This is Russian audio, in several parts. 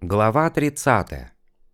Глава 30.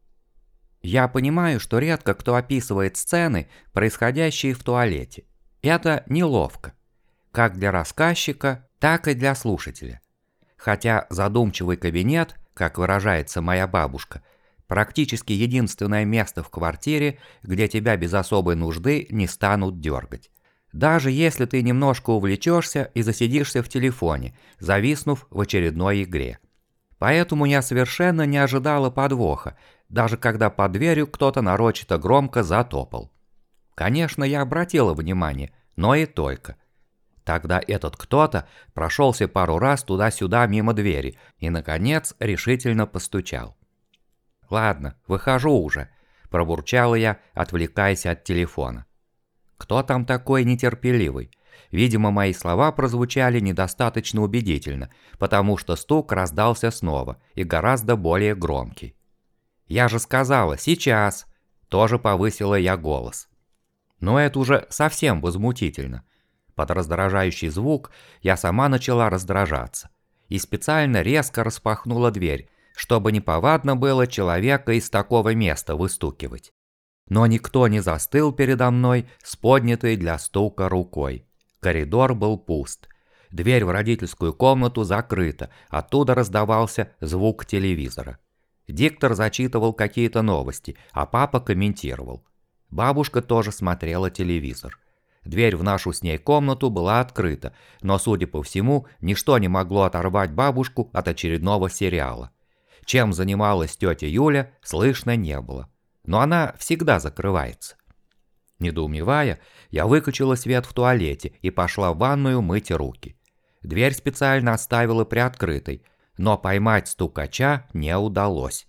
Я понимаю, что редко кто описывает сцены, происходящие в туалете. Это неловко. Как для рассказчика, так и для слушателя. Хотя задумчивый кабинет, как выражается моя бабушка, практически единственное место в квартире, где тебя без особой нужды не станут дергать. Даже если ты немножко увлечешься и засидишься в телефоне, зависнув в очередной игре. Поэтому я совершенно не ожидала подвоха, даже когда под дверью кто-то нарочито громко затопал. Конечно, я обратила внимание, но и только. Тогда этот кто-то прошелся пару раз туда-сюда мимо двери и, наконец, решительно постучал. «Ладно, выхожу уже», – пробурчала я, отвлекаясь от телефона. Кто там такой нетерпеливый? Видимо, мои слова прозвучали недостаточно убедительно, потому что стук раздался снова и гораздо более громкий. «Я же сказала, сейчас!» Тоже повысила я голос. Но это уже совсем возмутительно. Под раздражающий звук я сама начала раздражаться и специально резко распахнула дверь, чтобы неповадно было человека из такого места выстукивать. Но никто не застыл передо мной с поднятой для стука рукой. Коридор был пуст. Дверь в родительскую комнату закрыта, оттуда раздавался звук телевизора. Диктор зачитывал какие-то новости, а папа комментировал. Бабушка тоже смотрела телевизор. Дверь в нашу с ней комнату была открыта, но, судя по всему, ничто не могло оторвать бабушку от очередного сериала. Чем занималась тетя Юля, слышно не было. Но она всегда закрывается. Недоумевая, я выключила свет в туалете и пошла в ванную мыть руки. Дверь специально оставила приоткрытой, но поймать стукача не удалось.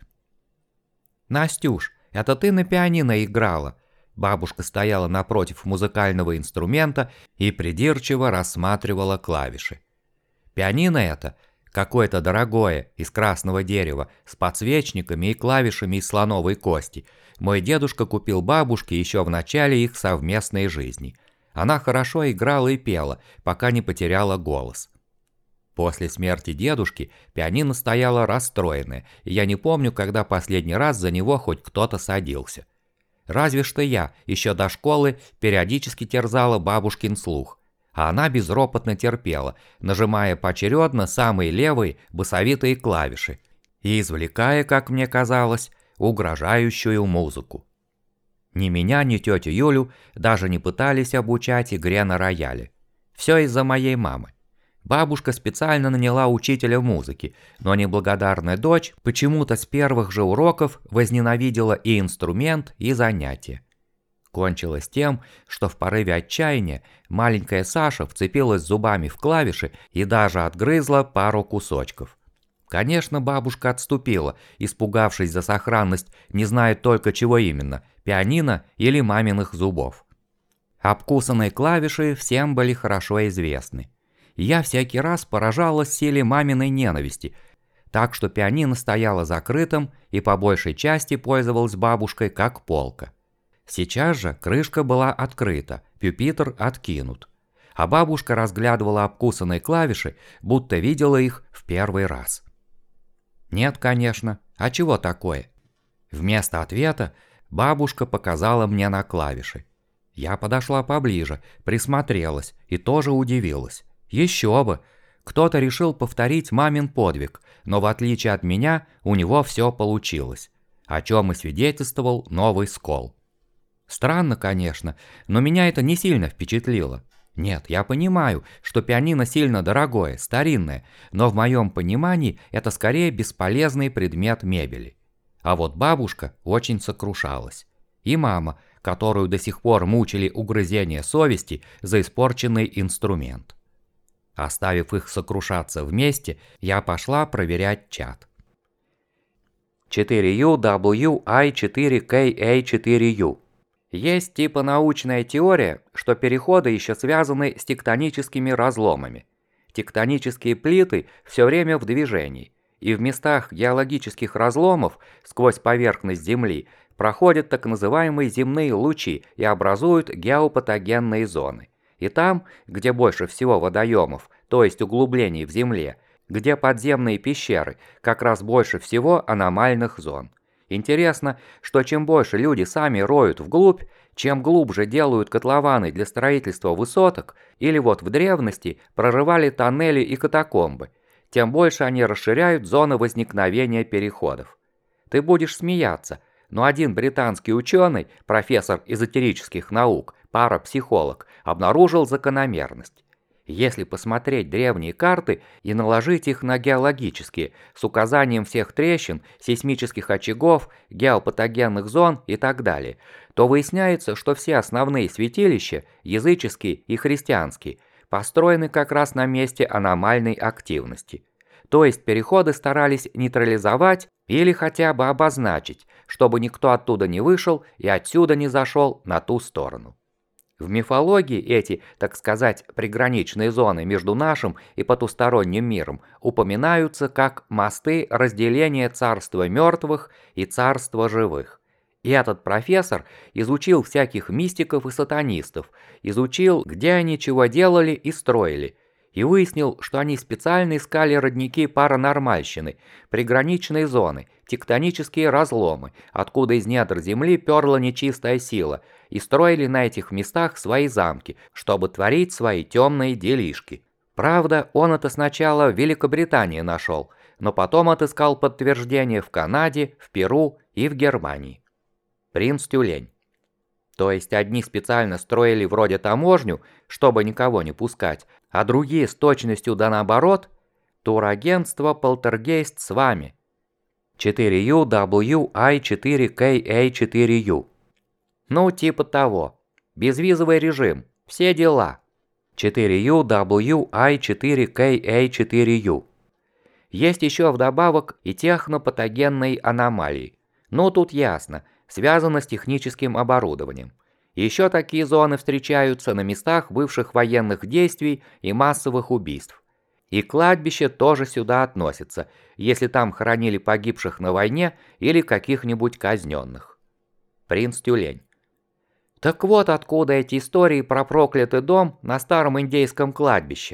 «Настюш, это ты на пианино играла?» Бабушка стояла напротив музыкального инструмента и придирчиво рассматривала клавиши. Пианино это какое-то дорогое, из красного дерева, с подсвечниками и клавишами из слоновой кости. Мой дедушка купил бабушке еще в начале их совместной жизни. Она хорошо играла и пела, пока не потеряла голос. После смерти дедушки пианино стояло расстроенное, и я не помню, когда последний раз за него хоть кто-то садился. Разве что я, еще до школы, периодически терзала бабушкин слух, а она безропотно терпела, нажимая поочередно самые левые басовитые клавиши и извлекая, как мне казалось, угрожающую музыку. Ни меня, ни тетю Юлю даже не пытались обучать игре на рояле. Все из-за моей мамы. Бабушка специально наняла учителя музыки, но неблагодарная дочь почему-то с первых же уроков возненавидела и инструмент, и занятия. Кончилось тем, что в порыве отчаяния маленькая Саша вцепилась зубами в клавиши и даже отгрызла пару кусочков. Конечно, бабушка отступила, испугавшись за сохранность, не зная только чего именно – пианино или маминых зубов. Обкусанные клавиши всем были хорошо известны. И я всякий раз поражалась силе маминой ненависти, так что пианино стояло закрытым и по большей части пользовалась бабушкой как полка. Сейчас же крышка была открыта, пюпитр откинут, а бабушка разглядывала обкусанные клавиши, будто видела их в первый раз. Нет, конечно, а чего такое? Вместо ответа бабушка показала мне на клавиши. Я подошла поближе, присмотрелась и тоже удивилась. Еще бы! Кто-то решил повторить мамин подвиг, но в отличие от меня у него все получилось, о чем и свидетельствовал новый скол. Странно, конечно, но меня это не сильно впечатлило. Нет, я понимаю, что пианино сильно дорогое, старинное, но в моем понимании это скорее бесполезный предмет мебели. А вот бабушка очень сокрушалась. И мама, которую до сих пор мучили угрызения совести за испорченный инструмент. Оставив их сокрушаться вместе, я пошла проверять чат. 4UWI4KA4U. Есть типа научная теория, что переходы еще связаны с тектоническими разломами. Тектонические плиты все время в движении, и в местах геологических разломов сквозь поверхность Земли проходят так называемые земные лучи и образуют геопатогенные зоны. И там, где больше всего водоемов, то есть углублений в земле, где подземные пещеры, как раз больше всего аномальных зон. Интересно, что чем больше люди сами роют вглубь, чем глубже делают котлованы для строительства высоток, или вот в древности прорывали тоннели и катакомбы, тем больше они расширяют зоны возникновения переходов. Ты будешь смеяться, но один британский ученый, профессор эзотерических наук, парапсихолог, обнаружил закономерность. Если посмотреть древние карты и наложить их на геологические, с указанием всех трещин, сейсмических очагов, геопатогенных зон и так далее, то выясняется, что все основные святилища, языческие и христианские, построены как раз на месте аномальной активности. То есть переходы старались нейтрализовать или хотя бы обозначить, чтобы никто оттуда не вышел и отсюда не зашел на ту сторону. В мифологии эти, так сказать, приграничные зоны между нашим и потусторонним миром упоминаются как мосты разделения царства мертвых и царства живых. И этот профессор изучил всяких мистиков и сатанистов, изучил, где они чего делали и строили, и выяснил, что они специально искали родники паранормальщины, приграничные зоны, тектонические разломы, откуда из недр земли перла нечистая сила, и строили на этих местах свои замки, чтобы творить свои темные делишки. Правда, он это сначала в Великобритании нашел, но потом отыскал подтверждение в Канаде, в Перу и в Германии. Принц Тюлень. То есть одни специально строили вроде таможню, чтобы никого не пускать, а другие с точностью да наоборот. Турагентство «Полтергейст» с вами. 4UWI4KA4U. Ну, типа того. Безвизовый режим. Все дела. 4UWI4KA4U. Есть еще вдобавок и технопатогенные аномалии. Ну, тут ясно. Связано с техническим оборудованием. Еще такие зоны встречаются на местах бывших военных действий и массовых убийств. И кладбище тоже сюда относится, если там хоронили погибших на войне или каких-нибудь казненных. Принц Тюлень. Так вот откуда эти истории про проклятый дом на старом индейском кладбище.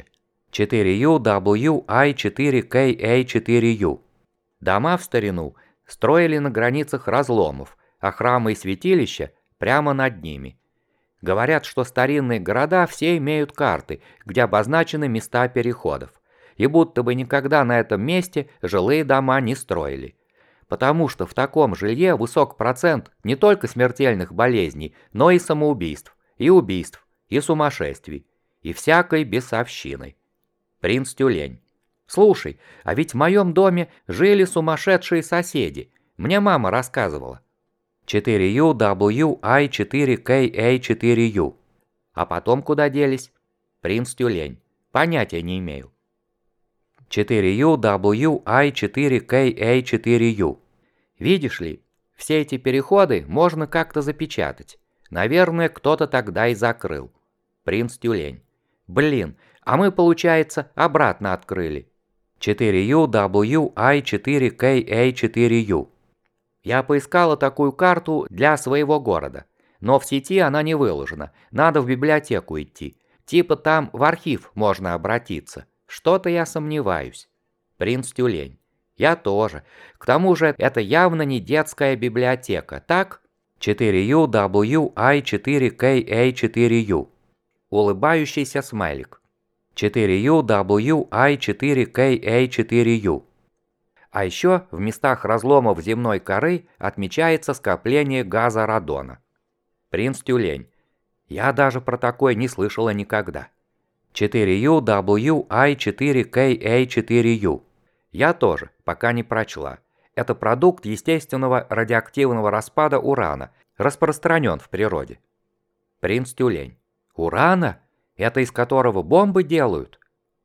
4UWI4KA4U. Дома в старину строили на границах разломов, а храмы и святилища прямо над ними. Говорят, что старинные города все имеют карты, где обозначены места переходов, и будто бы никогда на этом месте жилые дома не строили. Потому что в таком жилье высок процент не только смертельных болезней, но и самоубийств, и убийств, и сумасшествий, и всякой бесовщины. Принц Тюлень. Слушай, а ведь в моем доме жили сумасшедшие соседи, мне мама рассказывала. 4UWI4KA4U. А потом куда делись? Принц Тюлень. Понятия не имею. 4UWI4KA4U. Видишь ли, все эти переходы можно как-то запечатать. Наверное, кто-то тогда и закрыл. Принц Тюлень. Блин, а мы, получается, обратно открыли. 4UWI4KA4U. Я поискала такую карту для своего города, но в сети она не выложена, надо в библиотеку идти. Типа там в архив можно обратиться. Что-то я сомневаюсь. Принц Тюлень. Я тоже. К тому же это явно не детская библиотека, так? 4UWI4KA4U. Улыбающийся смайлик. 4UWI4KA4U. А еще в местах разломов земной коры отмечается скопление газа радона. Принц Тюлень. Я даже про такое не слышала никогда. 4UWI4KA4U. Я тоже, пока не прочла. Это продукт естественного радиоактивного распада урана, распространен в природе. Принц Тюлень. Урана? Это из которого бомбы делают?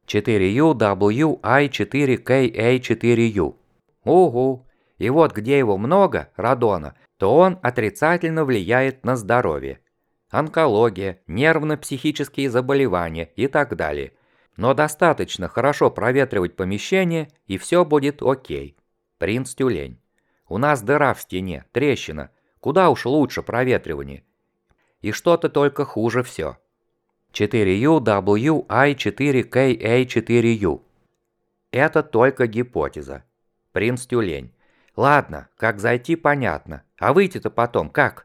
4UWI4KA4U. Угу. И вот где его много, радона, то он отрицательно влияет на здоровье. Онкология, нервно-психические заболевания и так далее. Но достаточно хорошо проветривать помещение, и все будет окей. Принц Тюлень. У нас дыра в стене, трещина. Куда уж лучше проветривание. И что-то только хуже все. 4UWI4KA4U. Это только гипотеза. Принц Тюлень. Ладно, как зайти, понятно. А выйти-то потом как?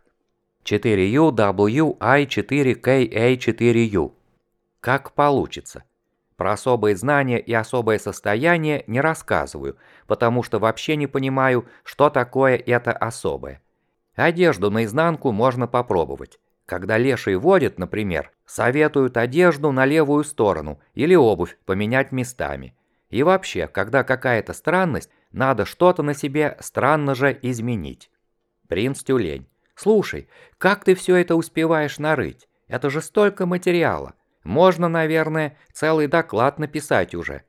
4UWI4KA4U. Как получится. Про особые знания и особое состояние не рассказываю, потому что вообще не понимаю, что такое это особое. Одежду наизнанку можно попробовать. Когда леший водит, например, советуют одежду на левую сторону или обувь поменять местами. И вообще, когда какая-то странность, надо что-то на себе странно же изменить. Принц Тюлень. Слушай, как ты все это успеваешь нарыть? Это же столько материала. Можно, наверное, целый доклад написать уже.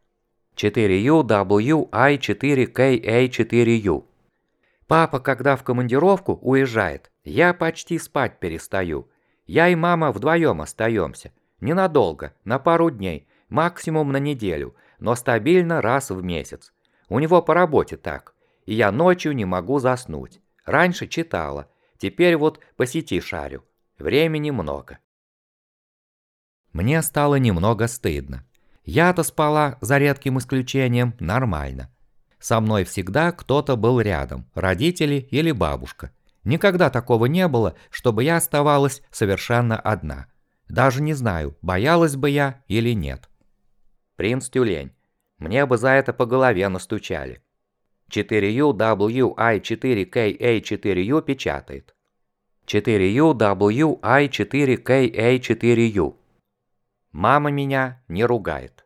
4UWI4KA4U. Папа, когда в командировку уезжает, я почти спать перестаю. Я и мама вдвоем остаемся. Ненадолго, на пару дней, максимум на неделю, но стабильно раз в месяц. У него по работе так. И я ночью не могу заснуть. Раньше читала, теперь вот по сети шарю. Времени много. Мне стало немного стыдно. Я-то спала, за редким исключением, нормально. Со мной всегда кто-то был рядом, родители или бабушка. Никогда такого не было, чтобы я оставалась совершенно одна. Даже не знаю, боялась бы я или нет. Принц Тюлень. Мне бы за это по голове настучали. 4UWI4KA4U печатает. 4UWI4KA4U. Мама меня не ругает.